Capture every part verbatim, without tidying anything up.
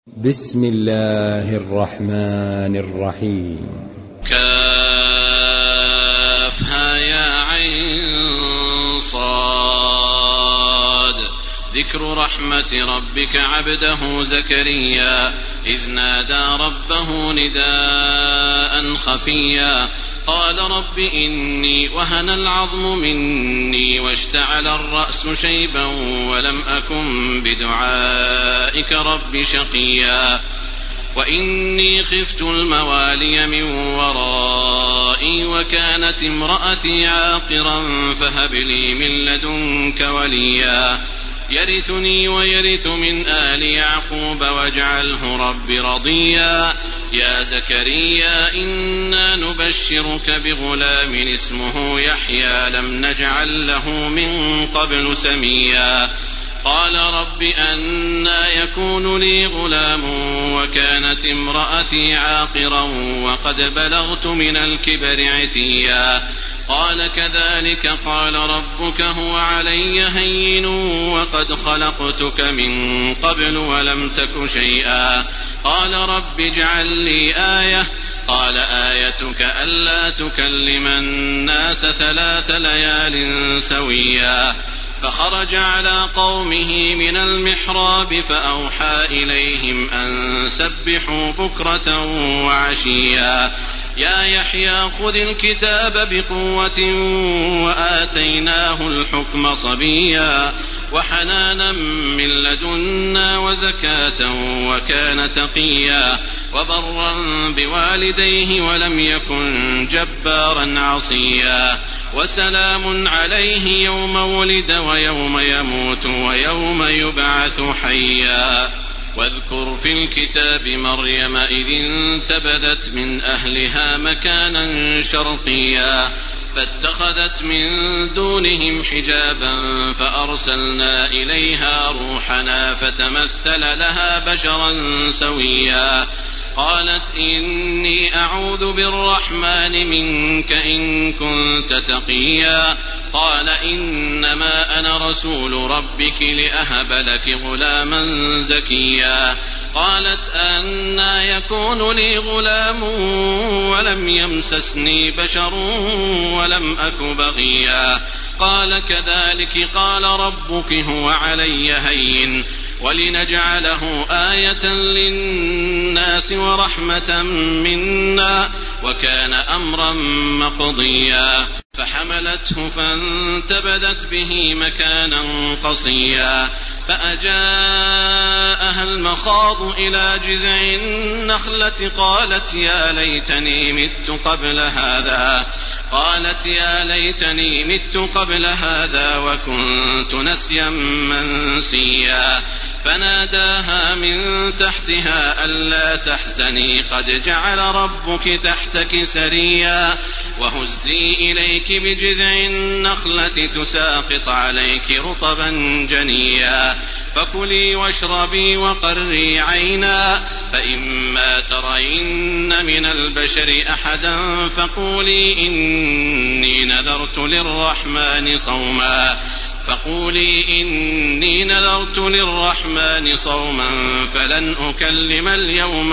بسم الله الرحمن الرحيم. كافها يا عين صاد. ذكر رحمة ربك عبده زكريا إذ نادى ربه نداء خفيا قال رب إني وهن العظم مني واشتعل الرأس شيبا ولم أكن بدعائك رب شقيا وإني خفت الموالي من ورائي وكانت امرأتي عاقرا فهب لي من لدنك وليا يرثني ويرث من آل يعقوب واجعله رب رضيا يا زكريا إنا نبشرك بغلام اسمه يحيى لم نجعل له من قبل سميا قال رب أنى يكون لي غلام وكانت امرأتي عاقرا وقد بلغت من الكبر عتيا قال كذلك قال ربك هو علي هين وقد خلقتك من قبل ولم تك شيئا قال رب اجعل لي آية قال آيتك ألا تكلم الناس ثلاث ليال سويا فخرج على قومه من المحراب فأوحى إليهم أن سبحوا بكرة وعشيا يا يحيى خذ الكتاب بقوة وآتيناه الحكم صبيا وحنانا من لدنا وزكاة وكان تقيا وبرا بوالديه ولم يكن جبارا عصيا وسلام عليه يوم ولد ويوم يموت ويوم يبعث حيا واذكر في الكتاب مريم إذ انتبذت من أهلها مكانا شرقيا فاتخذت من دونهم حجابا فأرسلنا إليها روحنا فتمثل لها بشرا سويا قالت إني أعوذ بالرحمن منك إن كنت تقيا قال إنما أنا رسول ربك لأهب لك غلاما زكيا قالت أنى يكون لي غلام ولم يمسسني بشر ولم أك بغيا قال كذلك قال ربك هو علي هين ولنجعله آية للناس ورحمة منا وكان أمرا مقضيا فحملته فانتبذت به مكانا قصيا فأجاءها المخاض إلى جذع النخلة قالت يا ليتني مت قبل هذا قالت يا ليتني مت قبل هذا وكنت نسيا منسيا فناداها من تحتها ألا تحزني قد جعل ربك تحتك سريا وهزي إليك بجذع النخلة تساقط عليك رطبا جنيا فكلي واشربي وقري عينا فإما ترين من البشر أحدا فقولي إني نذرت للرحمن صوما فقولي إني نذرت للرحمن صوما فلن أكلم اليوم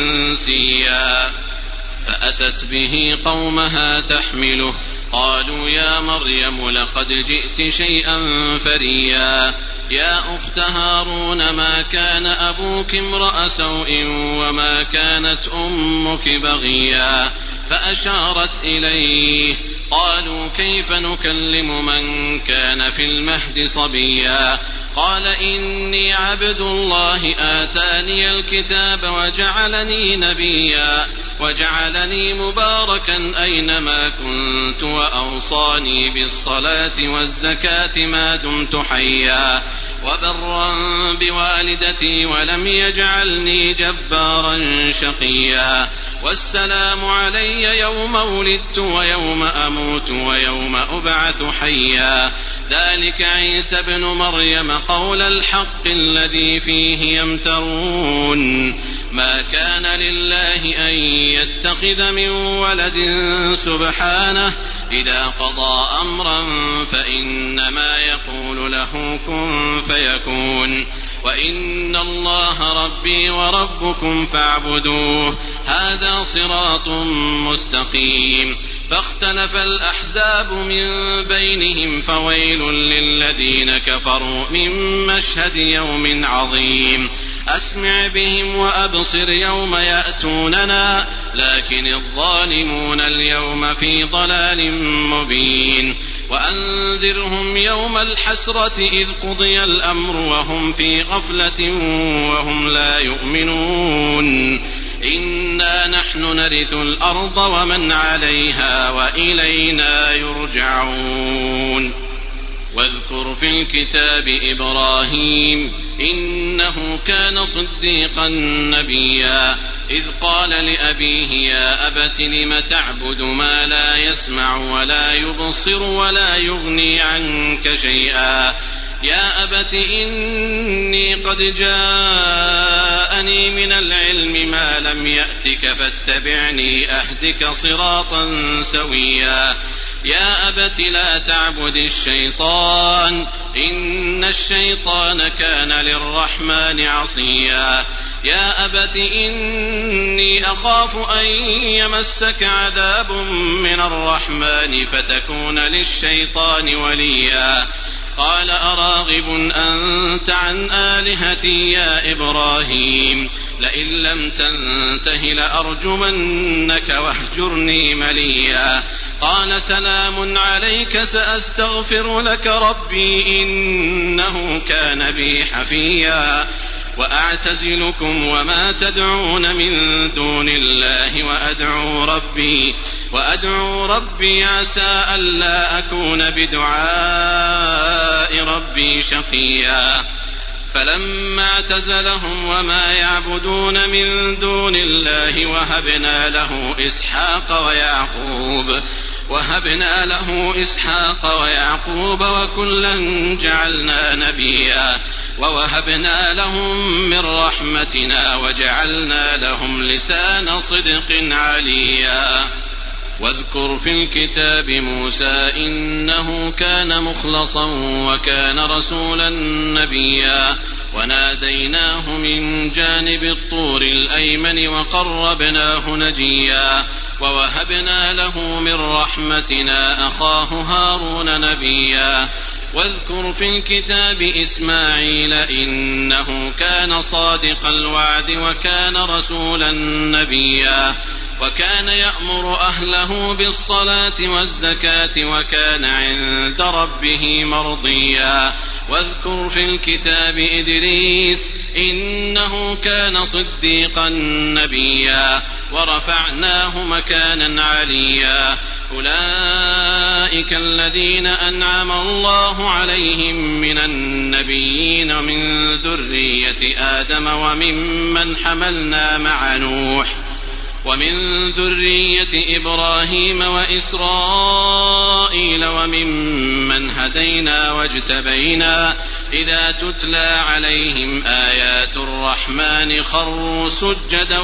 إنسيا فأتت به قومها تحمله قالوا يا مريم لقد جئت شيئا فريا يا أخت هارون ما كان أبوك امرأ سوء وما كانت أمك بغيا فأشارت إليه قالوا كيف نكلم من كان في المهد صبيا قال إني عبد الله آتاني الكتاب وجعلني نبيا وجعلني مباركا أينما كنت وأوصاني بالصلاة والزكاة ما دمت حيا وبرا بوالدتي ولم يجعلني جبارا شقيا والسلام علي يوم ولدت ويوم أموت ويوم أبعث حيا ذلك عيسى ابن مريم قول الحق الذي فيه يمترون ما كان لله أن يتخذ من ولد سبحانه إذا قضى أمرا فإنما يقول له كن فيكون وإن الله ربي وربكم فاعبدوه هذا صراط مستقيم. فاختلف الأحزاب من بينهم فويل للذين كفروا من مشهد يوم عظيم. أسمع بهم وأبصر يوم يأتوننا لكن الظالمون اليوم في ضلال مبين. وأنذرهم يوم الحسرة إذ قضي الأمر وهم في غفلة وهم لا يؤمنون. إنا نحن نرث الأرض ومن عليها وإلينا يرجعون. واذكر في الكتاب إبراهيم إنه كان صديقا نبيا إذ قال لأبيه يا أبت لم تعبد ما لا يسمع ولا يبصر ولا يغني عنك شيئا يا أبت إني قد جاءني من العلم ما لم يأتك فاتبعني أهدك صراطا سويا يا أبت لا تعبد الشيطان إن الشيطان كان للرحمن عصيا يا أبت إني أخاف أن يمسك عذاب من الرحمن فتكون للشيطان وليا قال أراغب أنت عن آلهتي يا إبراهيم لئن لم تنته لأرجمنك واهجرني مليا قال سلام عليك سأستغفر لك ربي إنه كان بي حفيا وأعتزلكم وما تدعون من دون الله وأدعو ربي وأدعو ربي عسى ألا أكون بدعاء ربي شقيا فلما اعتزلهم وما يعبدون من دون الله وهبنا له إسحاق ويعقوب وهبنا له إسحاق ويعقوب وكلا جعلنا نبيا ووهبنا لهم من رحمتنا وجعلنا لهم لسان صدق عليا واذكر في الكتاب موسى إنه كان مخلصا وكان رسولا نبيا وناديناه من جانب الطور الأيمن وقربناه نجيا ووهبنا له من رحمتنا أخاه هارون نبيا واذكر في الكتاب إسماعيل إنه كان صادق الوعد وكان رسولا نبيا وكان يأمر أهله بالصلاة والزكاة وكان عند ربه مرضيا واذكر في الكتاب إدريس إنه كان صديقا نبيا ورفعناه مكانا عليا أولئك الذين أنعم الله عليهم من النبيين من ذرية آدم وممن حملنا مع نوح ومن ذرية إبراهيم وإسرائيل وممن هدينا واجتبينا إذا تتلى عليهم آيات الرحمن خروا سجدا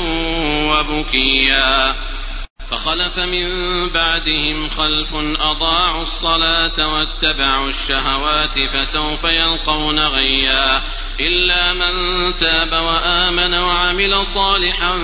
وبكيا فخلف من بعدهم خلف أضاعوا الصلاة واتبعوا الشهوات فسوف يلقون غيا إلا من تاب وآمن وعمل صالحا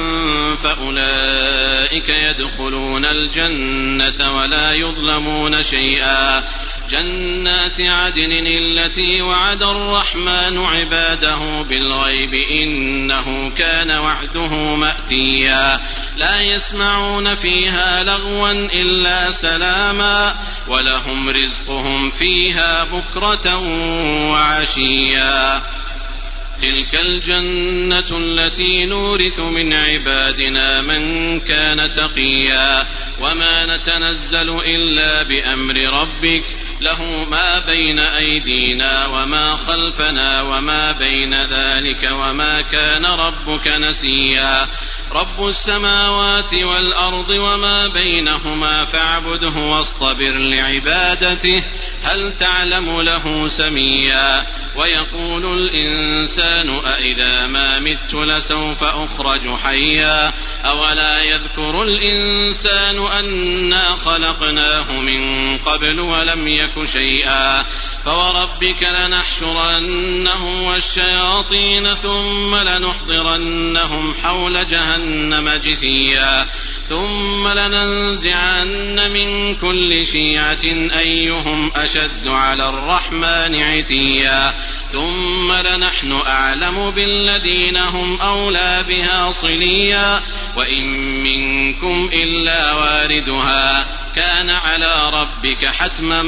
فأولئك يدخلون الجنة ولا يظلمون شيئا جنات عدن التي وعد الرحمن عباده بالغيب إنه كان وعده مأتيا لا يسمعون فيها لغوا إلا سلاما ولهم رزقهم فيها بكرة وعشيا تلك الجنة التي نورث من عبادنا من كان تقيا وما نتنزل إلا بأمر ربك له ما بين أيدينا وما خلفنا وما بين ذلك وما كان ربك نسيا رب السماوات والأرض وما بينهما فاعبده واصطبر لعبادته هل تعلم له سميا ويقول الإنسان أإذا ما مت لسوف أخرج حيا أولا يذكر الإنسان أنا خلقناه من قبل ولم يك شيئا فوربك لنحشرنهم والشياطين ثم لنحضرنهم حول جهنم جثيا ثم لننزعن من كل شيعة أيهم أشد على الرحمن عتيا ثم لنحن أعلم بالذين هم أولى بها صليا وإن منكم إلا واردها كان على ربك حتما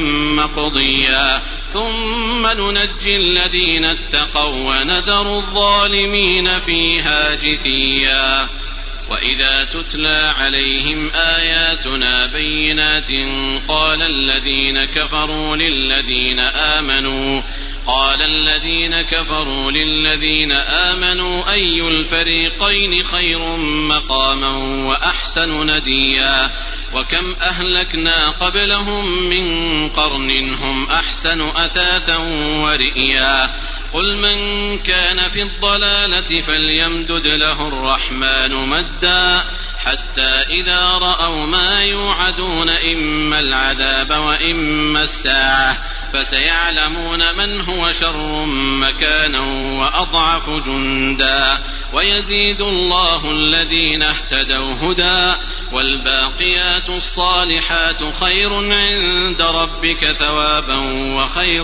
مقضيا ثم ننجي الذين اتقوا ونذر الظالمين فيها جثيا وإذا تتلى عليهم آياتنا بينات قال الذين كفروا للذين آمنوا قال الذين كفروا للذين آمنوا أي الفريقين خير مقاما وأحسن نديا وكم أهلكنا قبلهم من قرن هم أحسن أثاثا ورئيا قل من كان في الضلالة فليمدد له الرحمن مدا حتى إذا رأوا ما يوعدون إما العذاب وإما الساعة فسيعلمون من هو شر مكانا وأضعف جندا ويزيد الله الذين اهتدوا هدى والباقيات الصالحات خير عند ربك ثوابا وخير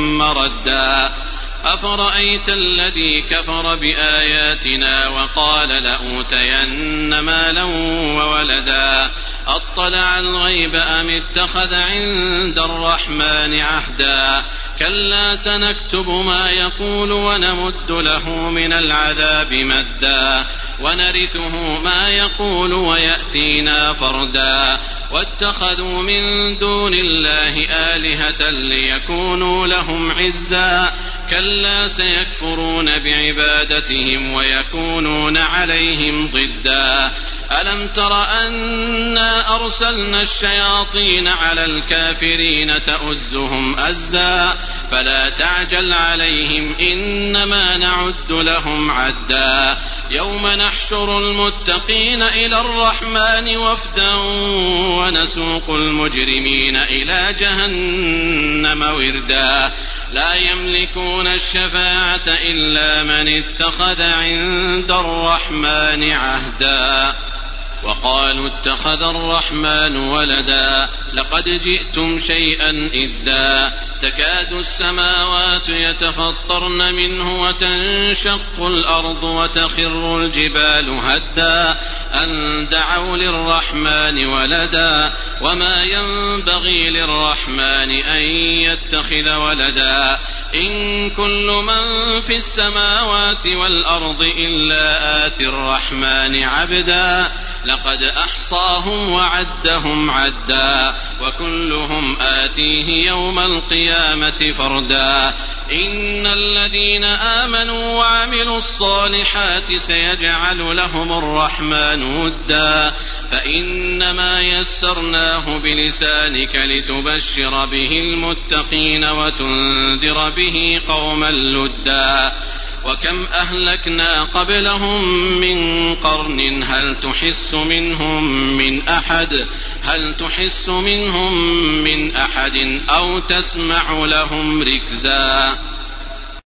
مردا أفرأيت الذي كفر بآياتنا وقال لأوتين مالا وولدا أطلع الغيب أم اتخذ عند الرحمن عهدا كلا سنكتب ما يقول ونمد له من العذاب مدا ونرثه ما يقول ويأتينا فردا واتخذوا من دون الله آلهة ليكونوا لهم عزا كلا سيكفرون بعبادتهم ويكونون عليهم ضدا ألم تر أنا أرسلنا الشياطين على الكافرين تؤزهم أزا فلا تعجل عليهم إنما نعد لهم عدا يوم نحشر المتقين إلى الرحمن وفدا ونسوق المجرمين إلى جهنم وردا لا يملكون الشفاعة إلا من اتخذ عند الرحمن عهدا وقالوا اتخذ الرحمن ولدا لقد جئتم شيئا إدا تكاد السماوات يتفطرن منه وتنشق الأرض وتخر الجبال هدا أن دعوا للرحمن ولدا وما ينبغي للرحمن أن يتخذ ولدا إن كل من في السماوات والأرض إلا آتي الرحمن عبدا لقد أحصاهم وعدهم عدا وكلهم آتيه يوم القيامة فردا إن الذين آمنوا وعملوا الصالحات سيجعل لهم الرحمن ودا فإنما يسرناه بلسانك لتبشر به المتقين وتنذر به قوما لدا وكم أهلكنا قبلهم من قرن هل تحس منهم من أحد هل تحس منهم من أحد أو تسمع لهم ركزا